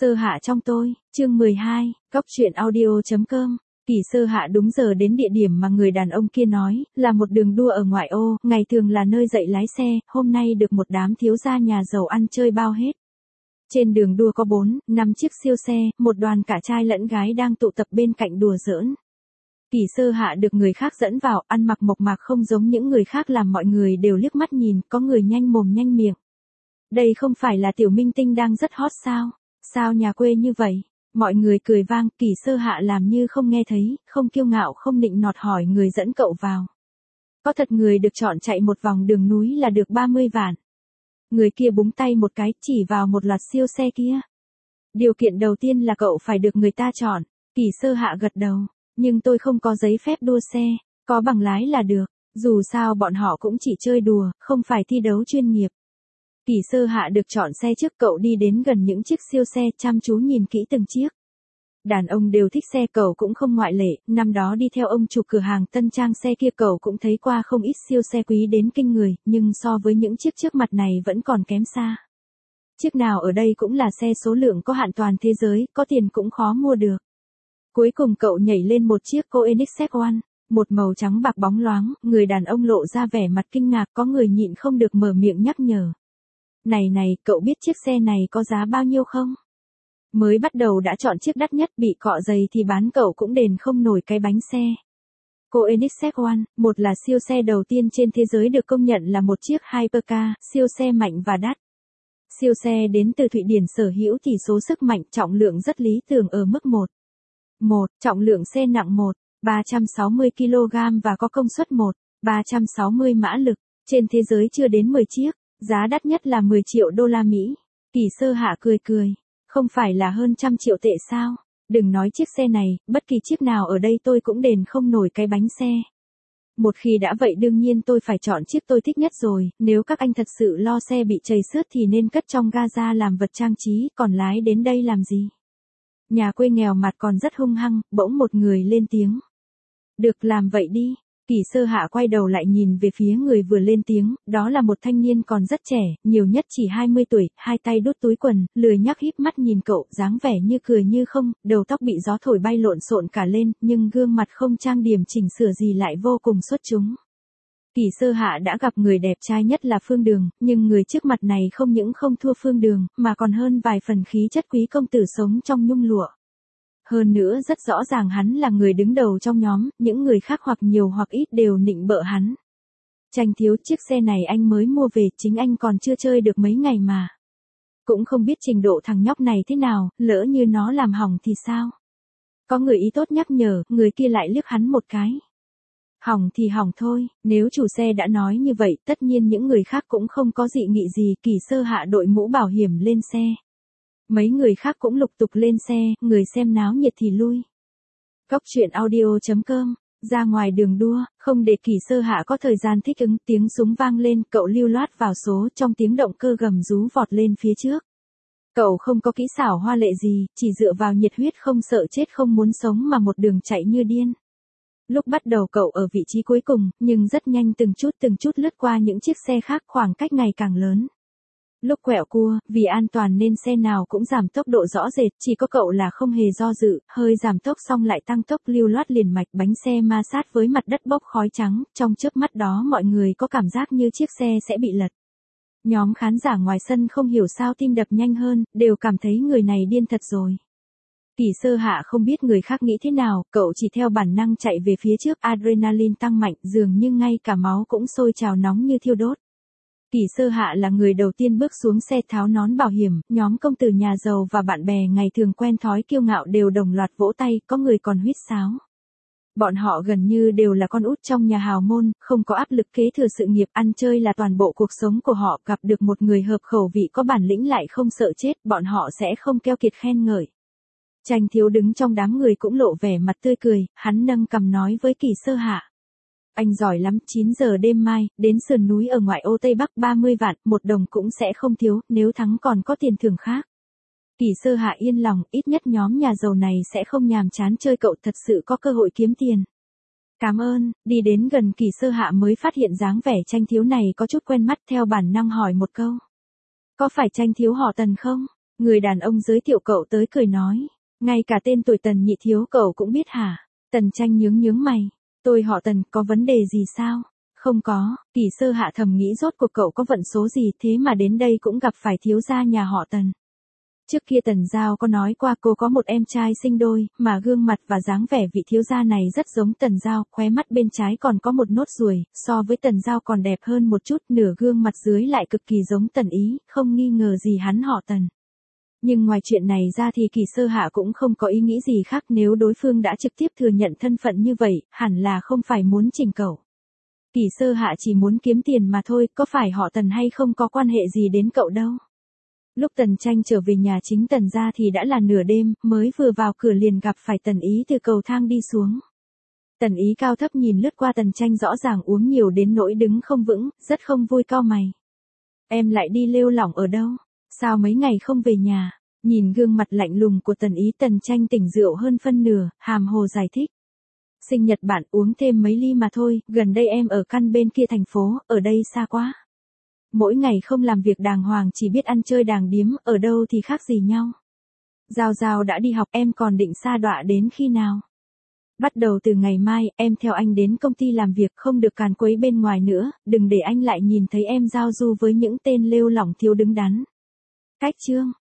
Sơ hạ trong tôi, chương 12, Cóc truyện audio.com. Kỳ Sơ hạ đúng giờ đến địa điểm mà người đàn ông kia nói, là một đường đua ở ngoại ô, ngày thường là nơi dạy lái xe, hôm nay được một đám thiếu gia nhà giàu ăn chơi bao hết. Trên đường đua có 4-5 chiếc siêu xe, một đoàn cả trai lẫn gái đang tụ tập bên cạnh đùa giỡn. Kỳ Sơ hạ được người khác dẫn vào, ăn mặc mộc mạc không giống những người khác làm mọi người đều liếc mắt nhìn, có người nhanh mồm nhanh miệng. Đây không phải là tiểu minh tinh đang rất hot sao? Sao nhà quê như vậy? Mọi người cười vang, Kỳ Sơ hạ làm như không nghe thấy, không kiêu ngạo không nịnh nọt hỏi người dẫn cậu vào. Có thật người được chọn chạy một vòng đường núi là được 30 vạn. Người kia búng tay một cái, chỉ vào một loạt siêu xe kia. Điều kiện đầu tiên là cậu phải được người ta chọn. Kỳ Sơ hạ gật đầu, nhưng tôi không có giấy phép đua xe, có bằng lái là được, dù sao bọn họ cũng chỉ chơi đùa, không phải thi đấu chuyên nghiệp. Kỳ Sơ hạ được chọn xe trước, cậu đi đến gần những chiếc siêu xe, chăm chú nhìn kỹ từng chiếc. Đàn ông đều thích xe, cậu cũng không ngoại lệ, năm đó đi theo ông chủ cửa hàng tân trang xe kia cậu cũng thấy qua không ít siêu xe quý đến kinh người, nhưng so với những chiếc trước mặt này vẫn còn kém xa. Chiếc nào ở đây cũng là xe số lượng có hạn toàn thế giới, có tiền cũng khó mua được. Cuối cùng cậu nhảy lên một chiếc Koenigsegg, một màu trắng bạc bóng loáng, người đàn ông lộ ra vẻ mặt kinh ngạc, có người nhịn không được mở miệng nhắc nhở. Này, cậu biết chiếc xe này có giá bao nhiêu không? Mới bắt đầu đã chọn chiếc đắt nhất, bị cọ giày thì bán cậu cũng đền không nổi cái bánh xe. Koenigsegg, một là siêu xe đầu tiên trên thế giới được công nhận là một chiếc hypercar, siêu xe mạnh và đắt. Siêu xe đến từ Thụy Điển sở hữu tỷ số sức mạnh, trọng lượng rất lý tưởng ở mức 1, trọng lượng xe nặng 360 kg và có công suất 360 mã lực, trên thế giới chưa đến 10 chiếc, giá đắt nhất là 10 triệu đô la Mỹ. Kỳ Sơ hạ cười, không phải là hơn 100 triệu tệ sao? Đừng nói chiếc xe này, bất kỳ chiếc nào ở đây tôi cũng đền không nổi cái bánh xe. Một khi đã vậy đương nhiên tôi phải chọn chiếc tôi thích nhất rồi, nếu các anh thật sự lo xe bị trầy xước thì nên cất trong gara làm vật trang trí, còn lái đến đây làm gì? Nhà quê nghèo mặt còn rất hung hăng, bỗng một người lên tiếng. Được, làm vậy đi. Kỳ Sơ hạ quay đầu lại nhìn về phía người vừa lên tiếng, đó là một thanh niên còn rất trẻ, nhiều nhất chỉ 20 tuổi, hai tay đút túi quần, lười nhác híp mắt nhìn cậu, dáng vẻ như cười như không, đầu tóc bị gió thổi bay lộn xộn cả lên, nhưng gương mặt không trang điểm chỉnh sửa gì lại vô cùng xuất chúng. Kỳ Sơ hạ đã gặp người đẹp trai nhất là Phương Đường, nhưng người trước mặt này không những không thua Phương Đường, mà còn hơn vài phần khí chất quý công tử sống trong nhung lụa. Hơn nữa rất rõ ràng hắn là người đứng đầu trong nhóm, những người khác hoặc nhiều hoặc ít đều nịnh bợ hắn. Tranh thiếu, chiếc xe này anh mới mua về, chính anh còn chưa chơi được mấy ngày mà. Cũng không biết trình độ thằng nhóc này thế nào, lỡ như nó làm hỏng thì sao? Có người ý tốt nhắc nhở, người kia lại liếc hắn một cái. Hỏng thì hỏng thôi, nếu chủ xe đã nói như vậy, tất nhiên những người khác cũng không có dị nghị gì. Kỳ Sơ hạ đội mũ bảo hiểm lên xe. Mấy người khác cũng lục tục lên xe, người xem náo nhiệt thì lui. Cóc truyện audio.com, ra ngoài đường đua, không để Kỳ Sơ hạ có thời gian thích ứng, tiếng súng vang lên, cậu lưu loát vào số, trong tiếng động cơ gầm rú vọt lên phía trước. Cậu không có kỹ xảo hoa lệ gì, chỉ dựa vào nhiệt huyết không sợ chết không muốn sống mà một đường chạy như điên. Lúc bắt đầu cậu ở vị trí cuối cùng, nhưng rất nhanh từng chút lướt qua những chiếc xe khác, khoảng cách ngày càng lớn. Lúc quẹo cua, vì an toàn nên xe nào cũng giảm tốc độ rõ rệt, chỉ có cậu là không hề do dự, hơi giảm tốc xong lại tăng tốc lưu loát liền mạch, bánh xe ma sát với mặt đất bốc khói trắng, trong chớp mắt đó mọi người có cảm giác như chiếc xe sẽ bị lật. Nhóm khán giả ngoài sân không hiểu sao tim đập nhanh hơn, đều cảm thấy người này điên thật rồi. Kỳ Sơ hạ không biết người khác nghĩ thế nào, cậu chỉ theo bản năng chạy về phía trước, adrenaline tăng mạnh, dường như ngay cả máu cũng sôi trào nóng như thiêu đốt. Kỳ Sơ hạ là người đầu tiên bước xuống xe, tháo nón bảo hiểm, nhóm công tử nhà giàu và bạn bè ngày thường quen thói kiêu ngạo đều đồng loạt vỗ tay, có người còn huýt sáo. Bọn họ gần như đều là con út trong nhà hào môn, không có áp lực kế thừa sự nghiệp, ăn chơi là toàn bộ cuộc sống của họ, gặp được một người hợp khẩu vị có bản lĩnh lại không sợ chết, bọn họ sẽ không keo kiệt khen ngợi. Tranh thiếu đứng trong đám người cũng lộ vẻ mặt tươi cười, hắn nâng cằm nói với Kỳ Sơ hạ. Anh giỏi lắm, 9 giờ đêm mai, đến sườn núi ở ngoại ô Tây Bắc 30 vạn, 1 đồng cũng sẽ không thiếu, nếu thắng còn có tiền thưởng khác. Kỳ Sơ hạ yên lòng, ít nhất nhóm nhà giàu này sẽ không nhàm chán chơi, cậu thật sự có cơ hội kiếm tiền. Cảm ơn, đi đến gần Kỳ Sơ hạ mới phát hiện dáng vẻ tranh thiếu này có chút quen mắt, theo bản năng hỏi một câu. Có phải tranh thiếu họ Tần không? Người đàn ông giới thiệu cậu tới cười nói. Ngay cả tên tuổi Tần nhị thiếu cậu cũng biết hả? Tần Tranh nhướng mày. Tôi họ Tần, có vấn đề gì sao? Không có, Kỷ Sơ Hạ thầm nghĩ rốt cuộc cậu có vận số gì thế mà đến đây cũng gặp phải thiếu gia nhà họ Tần. Trước kia Tần Giao có nói qua cô có một em trai sinh đôi, mà gương mặt và dáng vẻ vị thiếu gia này rất giống Tần Giao, khóe mắt bên trái còn có một nốt ruồi, so với Tần Giao còn đẹp hơn một chút, nửa gương mặt dưới lại cực kỳ giống Tần Ý, không nghi ngờ gì hắn họ Tần. Nhưng ngoài chuyện này ra thì Kỷ Sơ Hạ cũng không có ý nghĩ gì khác, nếu đối phương đã trực tiếp thừa nhận thân phận như vậy, hẳn là không phải muốn chỉnh cậu. Kỷ Sơ Hạ chỉ muốn kiếm tiền mà thôi, có phải họ Tần hay không có quan hệ gì đến cậu đâu. Lúc Tần Tranh trở về nhà chính Tần gia thì đã là nửa đêm, mới vừa vào cửa liền gặp phải Tần Ý từ cầu thang đi xuống. Tần Ý cao thấp nhìn lướt qua Tần Tranh, rõ ràng uống nhiều đến nỗi đứng không vững, rất không vui, cau mày. Em lại đi lêu lỏng ở đâu? Sao mấy ngày không về nhà? Nhìn gương mặt lạnh lùng của Tần Ý, Tần Tranh tỉnh rượu hơn phân nửa, hàm hồ giải thích. Sinh nhật bạn, uống thêm mấy ly mà thôi, gần đây em ở căn bên kia thành phố, ở đây xa quá. Mỗi ngày không làm việc đàng hoàng, chỉ biết ăn chơi đàng điếm, ở đâu thì khác gì nhau. Giao Giao đã đi học, em còn định sa đọa đến khi nào? Bắt đầu từ ngày mai, em theo anh đến công ty làm việc, không được càn quấy bên ngoài nữa, đừng để anh lại nhìn thấy em giao du với những tên lêu lỏng thiếu đứng đắn. Cách chương